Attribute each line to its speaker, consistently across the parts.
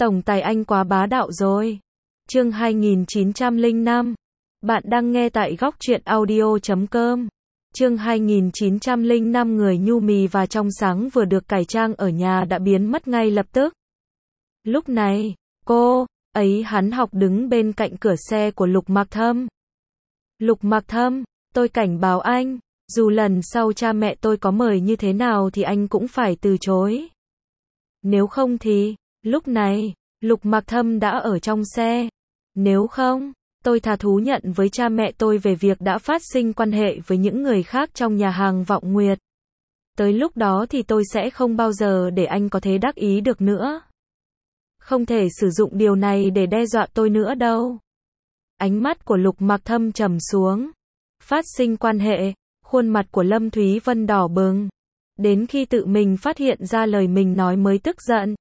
Speaker 1: Tổng tài anh quá bá đạo rồi. Chương 2905. Bạn đang nghe tại góc truyện audio.com. Chương 2905 người nhu mì và trong sáng vừa được cải trang ở nhà đã biến mất ngay lập tức. Lúc này, cô ấy hắn học đứng bên cạnh cửa xe của Lục Mặc Thâm. Lục Mặc Thâm, tôi cảnh báo anh, dù lần sau cha mẹ tôi có mời như thế nào thì anh cũng phải từ chối. Nếu không thì, lúc này, Lục Mặc Thâm đã ở trong xe. Nếu không, tôi thà thú nhận với cha mẹ tôi về việc đã phát sinh quan hệ với những người khác trong nhà hàng Vọng Nguyệt. Tới lúc đó thì tôi sẽ không bao giờ để anh có thể đắc ý được nữa. Không thể sử dụng điều này để đe dọa tôi nữa đâu. Ánh mắt của Lục Mặc Thâm trầm xuống. Phát sinh quan hệ, khuôn mặt của Lâm Thúy Vân đỏ bừng. Đến khi tự mình phát hiện ra lời mình nói mới tức giận.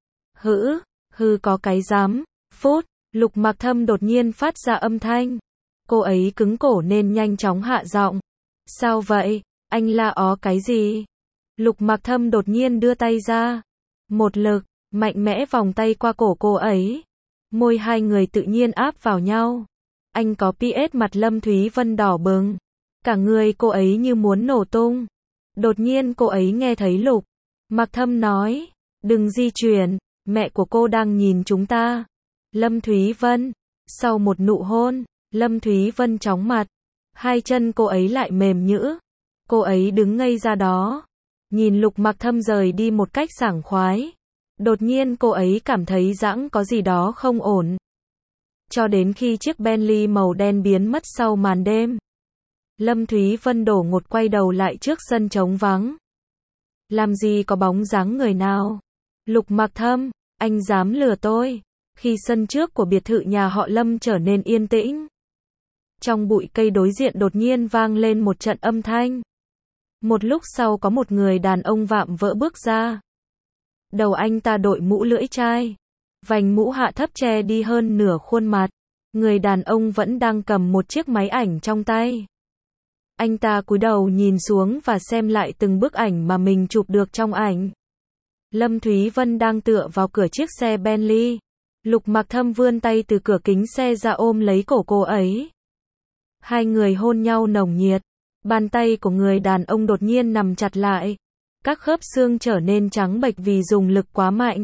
Speaker 1: Hừ có cái dám. Phút, Lục Mặc Thâm đột nhiên phát ra âm thanh. Cô ấy cứng cổ nên nhanh chóng hạ giọng. Sao vậy? Anh la ó cái gì? Lục Mặc Thâm đột nhiên đưa tay ra. Một lực, mạnh mẽ vòng tay qua cổ cô ấy. Môi hai người tự nhiên áp vào nhau. Anh có PS mặt Lâm Thúy Vân đỏ bừng. Cả người cô ấy như muốn nổ tung. Đột nhiên cô ấy nghe thấy Lục Mặc Thâm nói. Đừng di chuyển, mẹ của cô đang nhìn chúng ta. Lâm Thúy Vân. Sau một nụ hôn, Lâm Thúy Vân chóng mặt. Hai chân cô ấy lại mềm nhũn. Cô ấy đứng ngây ra đó. Nhìn Lục Mặc Thâm rời đi một cách sảng khoái. Đột nhiên cô ấy cảm thấy rãng có gì đó không ổn. Cho đến khi chiếc Bentley màu đen biến mất sau màn đêm. Lâm Thúy Vân đổ ngột quay đầu lại trước sân trống vắng. Làm gì có bóng dáng người nào? Lục Mặc Thâm, anh dám lừa tôi? Khi sân trước của biệt thự nhà họ Lâm trở nên yên tĩnh. Trong bụi cây đối diện đột nhiên vang lên một trận âm thanh. Một lúc sau có một người đàn ông vạm vỡ bước ra. Đầu anh ta đội mũ lưỡi chai. Vành mũ hạ thấp che đi hơn nửa khuôn mặt. Người đàn ông vẫn đang cầm một chiếc máy ảnh trong tay. Anh ta cúi đầu nhìn xuống và xem lại từng bức ảnh mà mình chụp được trong ảnh. Lâm Thúy Vân đang tựa vào cửa chiếc xe Bentley. Lục Mặc Thâm vươn tay từ cửa kính xe ra ôm lấy cổ cô ấy. Hai người hôn nhau nồng nhiệt. Bàn tay của người đàn ông đột nhiên nằm chặt lại. Các khớp xương trở nên trắng bệch vì dùng lực quá mạnh.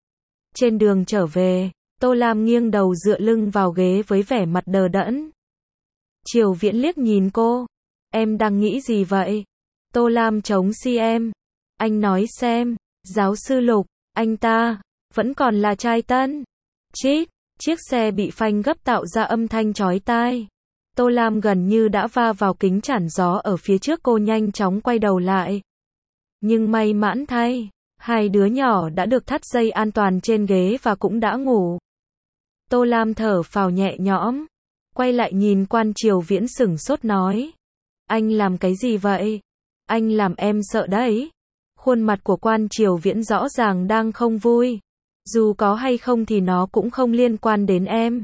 Speaker 1: Trên đường trở về, Tô Lam nghiêng đầu dựa lưng vào ghế với vẻ mặt đờ đẫn. Triều Viễn liếc nhìn cô. Em đang nghĩ gì vậy? Tô Lam chống si em. Anh nói xem, giáo sư Lục, anh ta vẫn còn là trai tân. Chít, chiếc xe bị phanh gấp tạo ra âm thanh chói tai. Tô Lam gần như đã va vào kính chắn gió ở phía trước, cô nhanh chóng quay đầu lại. Nhưng may mắn thay, hai đứa nhỏ đã được thắt dây an toàn trên ghế và cũng đã ngủ. Tô Lam thở phào nhẹ nhõm, quay lại nhìn Quan Triều Viễn sửng sốt nói. Anh làm cái gì vậy? Anh làm em sợ đấy. Khuôn mặt của Quan Triều Viễn rõ ràng đang không vui. Dù có hay không thì nó cũng không liên quan đến em.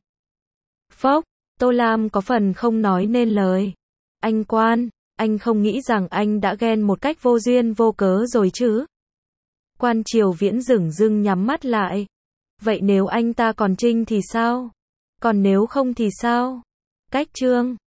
Speaker 1: Phốc, Tô Lam có phần không nói nên lời. Anh Quan, anh không nghĩ rằng anh đã ghen một cách vô duyên vô cớ rồi chứ? Quan Triều Viễn dửng dưng nhắm mắt lại. Vậy nếu anh ta còn trinh thì sao? Còn nếu không thì sao? Cách chương